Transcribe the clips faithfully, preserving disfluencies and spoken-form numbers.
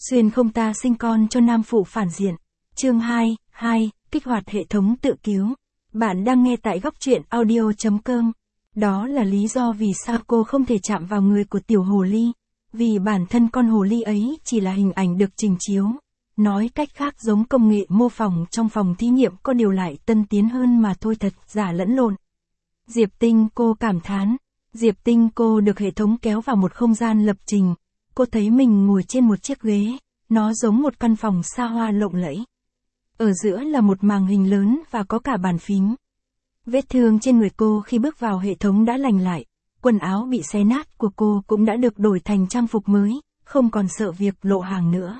Xuyên không ta sinh con cho nam phụ phản diện. Chương hai, hai, kích hoạt hệ thống tự cứu. Bạn đang nghe tại góc truyện audio chấm com. Đó là lý do vì sao cô không thể chạm vào người của tiểu hồ ly. Vì bản thân con hồ ly ấy chỉ là hình ảnh được trình chiếu. Nói cách khác giống công nghệ mô phỏng trong phòng thí nghiệm có điều lại tân tiến hơn mà thôi, thật giả lẫn lộn. Diệp Tinh cô cảm thán. Diệp Tinh cô được hệ thống kéo vào một không gian lập trình. Cô thấy mình ngồi trên một chiếc ghế, nó giống một căn phòng xa hoa lộng lẫy. Ở giữa là một màn hình lớn và có cả bàn phím. Vết thương trên người cô khi bước vào hệ thống đã lành lại, quần áo bị xé nát của cô cũng đã được đổi thành trang phục mới, không còn sợ việc lộ hàng nữa.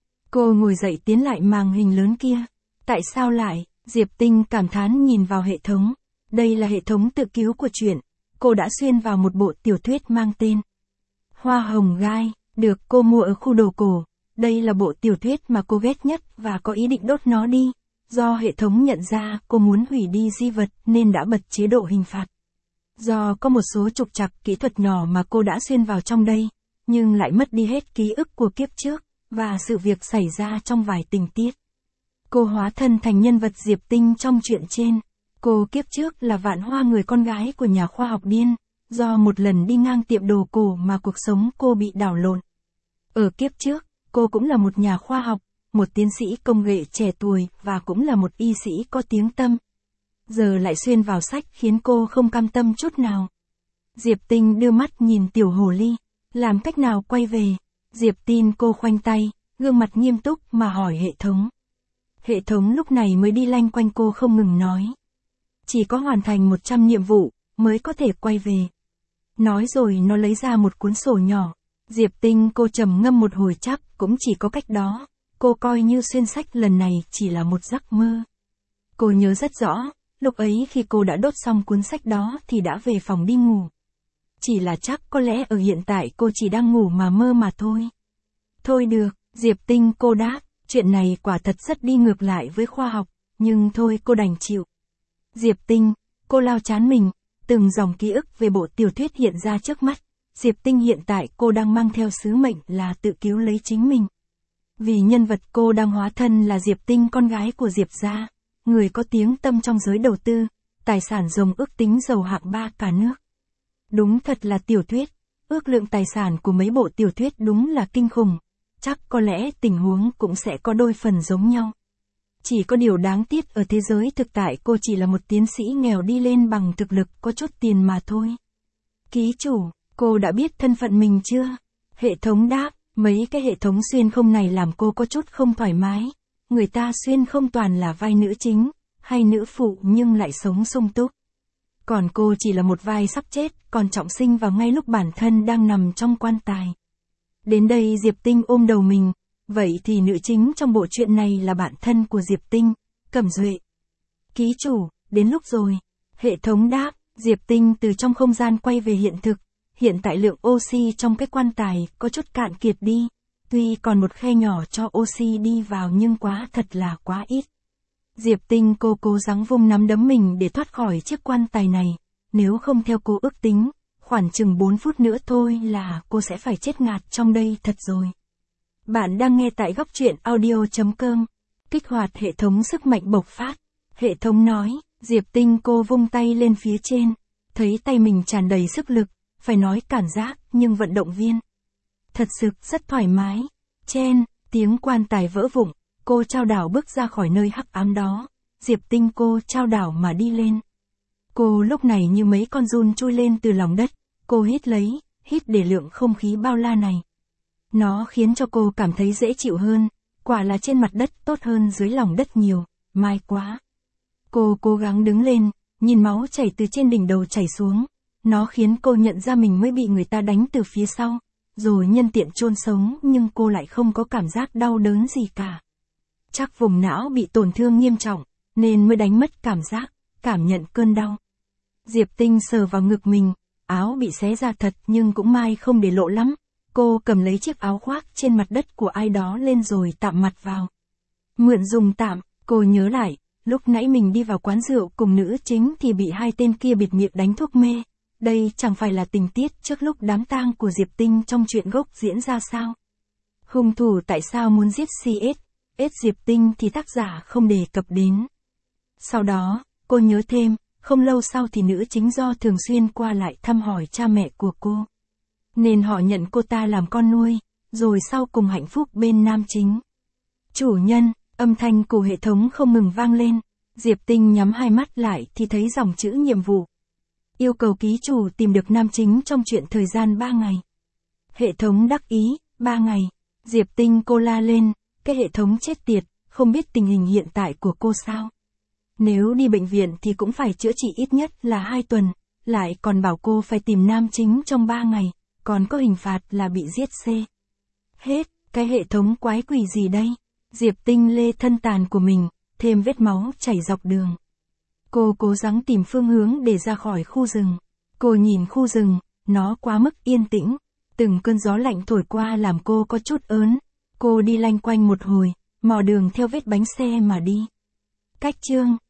Cô ngồi dậy tiến lại màn hình lớn kia. Tại sao lại? Diệp Tinh cảm thán nhìn vào hệ thống. Đây là hệ thống tự cứu của truyện. Cô đã xuyên vào một bộ tiểu thuyết mang tên Hoa Hồng Gai, được cô mua ở khu đồ cổ. Đây là bộ tiểu thuyết mà cô ghét nhất và có ý định đốt nó đi. Do hệ thống nhận ra cô muốn hủy đi di vật nên đã bật chế độ hình phạt. Do có một số trục trặc kỹ thuật nhỏ mà cô đã xuyên vào trong đây, nhưng lại mất đi hết ký ức của kiếp trước, và sự việc xảy ra trong vài tình tiết. Cô hóa thân thành nhân vật Diệp Tinh trong truyện trên. Cô kiếp trước là Vạn Hoa, người con gái của nhà khoa học điên. Do một lần đi ngang tiệm đồ cổ mà cuộc sống cô bị đảo lộn. Ở kiếp trước, cô cũng là một nhà khoa học, một tiến sĩ công nghệ trẻ tuổi và cũng là một y sĩ có tiếng tăm. Giờ lại xuyên vào sách khiến cô không cam tâm chút nào. Diệp Tinh đưa mắt nhìn tiểu hồ ly. Làm cách nào quay về? Diệp Tinh cô khoanh tay, gương mặt nghiêm túc mà hỏi hệ thống. Hệ thống lúc này mới đi lanh quanh cô không ngừng nói. Chỉ có hoàn thành một trăm nhiệm vụ mới có thể quay về. Nói rồi nó lấy ra một cuốn sổ nhỏ. Diệp Tinh cô trầm ngâm một hồi, chắc cũng chỉ có cách đó. Cô coi như xuyên sách lần này chỉ là một giấc mơ. Cô nhớ rất rõ, lúc ấy khi cô đã đốt xong cuốn sách đó thì đã về phòng đi ngủ. Chỉ là chắc có lẽ ở hiện tại cô chỉ đang ngủ mà mơ mà thôi. Thôi được, Diệp Tinh cô đáp, chuyện này quả thật rất đi ngược lại với khoa học, nhưng thôi cô đành chịu. Diệp Tinh, cô lau chán mình, từng dòng ký ức về bộ tiểu thuyết hiện ra trước mắt. Diệp Tinh hiện tại cô đang mang theo sứ mệnh là tự cứu lấy chính mình. Vì nhân vật cô đang hóa thân là Diệp Tinh, con gái của Diệp gia, người có tiếng tăm trong giới đầu tư, tài sản ròng ước tính giàu hạng ba cả nước. Đúng thật là tiểu thuyết, ước lượng tài sản của mấy bộ tiểu thuyết đúng là kinh khủng, chắc có lẽ tình huống cũng sẽ có đôi phần giống nhau. Chỉ có điều đáng tiếc ở thế giới thực tại cô chỉ là một tiến sĩ nghèo đi lên bằng thực lực có chút tiền mà thôi. Ký chủ, cô đã biết thân phận mình chưa? Hệ thống đáp, mấy cái hệ thống xuyên không này làm cô có chút không thoải mái. Người ta xuyên không toàn là vai nữ chính, hay nữ phụ nhưng lại sống sung túc. Còn cô chỉ là một vai sắp chết, còn trọng sinh vào ngay lúc bản thân đang nằm trong quan tài. Đến đây Diệp Tinh ôm đầu mình. Vậy thì nữ chính trong bộ truyện này là bạn thân của Diệp Tinh, Cẩm Duệ. Ký chủ, đến lúc rồi. Hệ thống đáp, Diệp Tinh từ trong không gian quay về hiện thực. Hiện tại lượng oxy trong cái quan tài có chút cạn kiệt đi. Tuy còn một khe nhỏ cho oxy đi vào nhưng quá thật là quá ít. Diệp Tinh cô cố gắng vung nắm đấm mình để thoát khỏi chiếc quan tài này. Nếu không theo cô ước tính, khoảng chừng bốn phút nữa thôi là cô sẽ phải chết ngạt trong đây thật rồi. Bạn đang nghe tại góc truyện audio chấm com. Kích hoạt hệ thống sức mạnh bộc phát. Hệ thống nói, Diệp Tinh cô vung tay lên phía trên. Thấy tay mình tràn đầy sức lực, phải nói cảm giác nhưng vận động viên. Thật sự rất thoải mái. Chen, tiếng quan tài vỡ vụn, cô trao đảo bước ra khỏi nơi hắc ám đó. Diệp Tinh cô trao đảo mà đi lên. Cô lúc này như mấy con giun chui lên từ lòng đất. Cô hít lấy, hít để lượng không khí bao la này. Nó khiến cho cô cảm thấy dễ chịu hơn, quả là trên mặt đất tốt hơn dưới lòng đất nhiều, may quá. Cô cố gắng đứng lên, nhìn máu chảy từ trên đỉnh đầu chảy xuống, nó khiến cô nhận ra mình mới bị người ta đánh từ phía sau, rồi nhân tiện chôn sống nhưng cô lại không có cảm giác đau đớn gì cả. Chắc vùng não bị tổn thương nghiêm trọng, nên mới đánh mất cảm giác, cảm nhận cơn đau. Diệp Tinh sờ vào ngực mình, áo bị xé ra thật nhưng cũng may không để lộ lắm. Cô cầm lấy chiếc áo khoác trên mặt đất của ai đó lên rồi tạm mặt vào. Mượn dùng tạm, cô nhớ lại, lúc nãy mình đi vào quán rượu cùng nữ chính thì bị hai tên kia bịt miệng đánh thuốc mê. Đây chẳng phải là tình tiết trước lúc đám tang của Diệp Tinh trong truyện gốc diễn ra sao? Hung thủ tại sao muốn giết xê ét, ét Diệp Tinh thì tác giả không đề cập đến. Sau đó, cô nhớ thêm, không lâu sau thì nữ chính do thường xuyên qua lại thăm hỏi cha mẹ của cô. Nên họ nhận cô ta làm con nuôi, rồi sau cùng hạnh phúc bên nam chính. Chủ nhân, âm thanh của hệ thống không ngừng vang lên. Diệp Tinh nhắm hai mắt lại thì thấy dòng chữ nhiệm vụ. Yêu cầu ký chủ tìm được nam chính trong chuyện thời gian ba ngày. Hệ thống đắc ý, ba ngày. Diệp Tinh cô la lên, cái hệ thống chết tiệt, không biết tình hình hiện tại của cô sao. Nếu đi bệnh viện thì cũng phải chữa trị ít nhất là hai tuần, lại còn bảo cô phải tìm nam chính trong ba ngày, còn có hình phạt là bị giết xê. Hết, cái hệ thống quái quỷ gì đây? Diệp Tinh lê thân tàn của mình, thêm vết máu chảy dọc đường. Cô cố gắng tìm phương hướng để ra khỏi khu rừng. Cô nhìn khu rừng, nó quá mức yên tĩnh. Từng cơn gió lạnh thổi qua làm cô có chút ớn. Cô đi lanh quanh một hồi, mò đường theo vết bánh xe mà đi. Cách chương